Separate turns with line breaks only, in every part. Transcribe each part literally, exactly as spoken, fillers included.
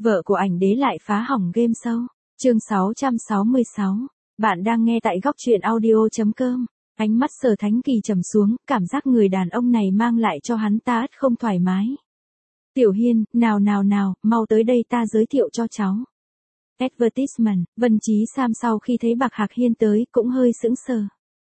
Vợ của ảnh đế lại phá hỏng game show. Chương sáu trăm sáu mươi sáu. Bạn đang nghe tại góc truyện audio chấm com. Ánh mắt Sở Thánh Kỳ trầm xuống, cảm giác người đàn ông này mang lại cho hắn ta ắt không thoải mái. Tiểu Hiên, nào nào nào, mau tới đây ta giới thiệu cho cháu. Advertisement. Vân Chí Sam sau khi thấy Bạc Hạc Hiên tới cũng hơi sững sờ.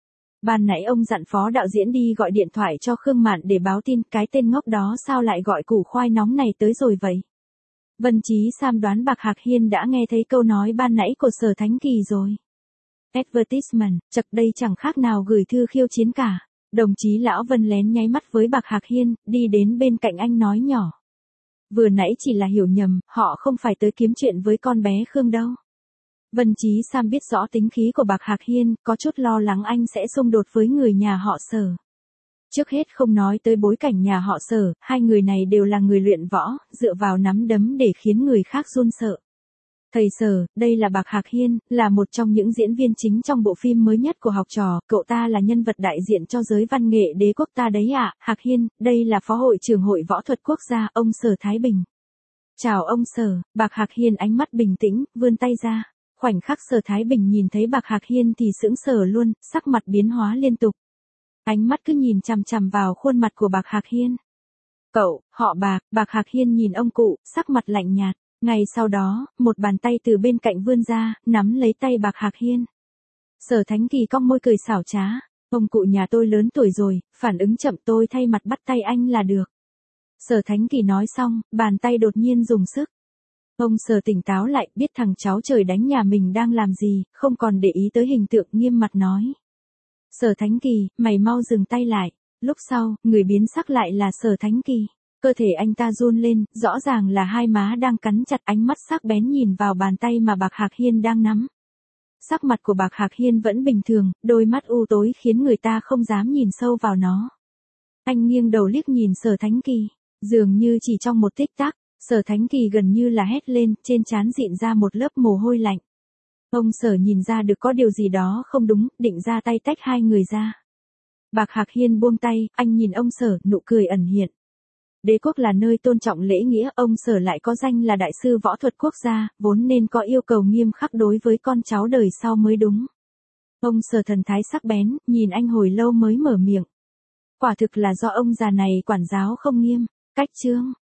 Ban nãy ông dặn phó đạo diễn đi gọi điện thoại cho Khương Mạn để báo tin, cái tên ngốc đó sao lại gọi củ khoai nóng này tới rồi vậy? Vân Chí Sam đoán Bạc Hạc Hiên đã nghe thấy câu nói ban nãy của Sở Thánh Kỳ rồi. Advertisement, chật đây chẳng khác nào gửi thư khiêu chiến cả. Đồng chí Lão Vân lén nháy mắt với Bạc Hạc Hiên, đi đến bên cạnh anh nói nhỏ. Vừa nãy chỉ là hiểu nhầm, họ không phải tới kiếm chuyện với con bé Khương đâu. Vân Chí Sam biết rõ tính khí của Bạc Hạc Hiên, có chút lo lắng anh sẽ xung đột với người nhà họ Sở. Trước hết không nói tới bối cảnh nhà họ Sở, hai người này đều là người luyện võ, dựa vào nắm đấm để khiến người khác run sợ. Thầy Sở, đây là Bạc Hạc Hiên, là một trong những diễn viên chính trong bộ phim mới nhất của học trò, cậu ta là nhân vật đại diện cho giới văn nghệ đế quốc ta đấy ạ. À. Hạc Hiên, đây là Phó hội trưởng Hội Võ thuật Quốc gia, ông Sở Thái Bình. Chào ông Sở. Bạc Hạc Hiên ánh mắt bình tĩnh, vươn tay ra. Khoảnh khắc Sở Thái Bình nhìn thấy Bạc Hạc Hiên thì sững sờ luôn, sắc mặt biến hóa liên tục. Ánh mắt cứ nhìn chằm chằm vào khuôn mặt của Bạc Hạc Hiên. Cậu, họ Bạc, Bạc Hạc Hiên nhìn ông cụ, sắc mặt lạnh nhạt. Ngay sau đó, một bàn tay từ bên cạnh vươn ra, nắm lấy tay Bạc Hạc Hiên. Sở Thánh Kỳ cong môi cười xảo trá. Ông cụ nhà tôi lớn tuổi rồi, phản ứng chậm tôi thay mặt bắt tay anh là được. Sở Thánh Kỳ nói xong, bàn tay đột nhiên dùng sức. Ông Sở tỉnh táo lại, biết thằng cháu trời đánh nhà mình đang làm gì, không còn để ý tới hình tượng, nghiêm mặt nói. Sở Thánh Kỳ, mày mau dừng tay lại. Lúc sau, người biến sắc lại là Sở Thánh Kỳ. Cơ thể anh ta run lên, rõ ràng là hai má đang cắn chặt, ánh mắt sắc bén nhìn vào bàn tay mà Bạc Hạc Hiên đang nắm. Sắc mặt của Bạc Hạc Hiên vẫn bình thường, đôi mắt u tối khiến người ta không dám nhìn sâu vào nó. Anh nghiêng đầu liếc nhìn Sở Thánh Kỳ, dường như chỉ trong một tích tắc, Sở Thánh Kỳ gần như là hét lên, trên trán dịn ra một lớp mồ hôi lạnh. Ông Sở nhìn ra được có điều gì đó không đúng, định ra tay tách hai người ra. Bạc Hạc Hiên buông tay, anh nhìn ông Sở, nụ cười ẩn hiện. Đế quốc là nơi tôn trọng lễ nghĩa, ông Sở lại có danh là đại sư võ thuật quốc gia, vốn nên có yêu cầu nghiêm khắc đối với con cháu đời sau mới đúng. Ông Sở thần thái sắc bén, nhìn anh hồi lâu mới mở miệng. Quả thực là do ông già này quản giáo không nghiêm. Cách chương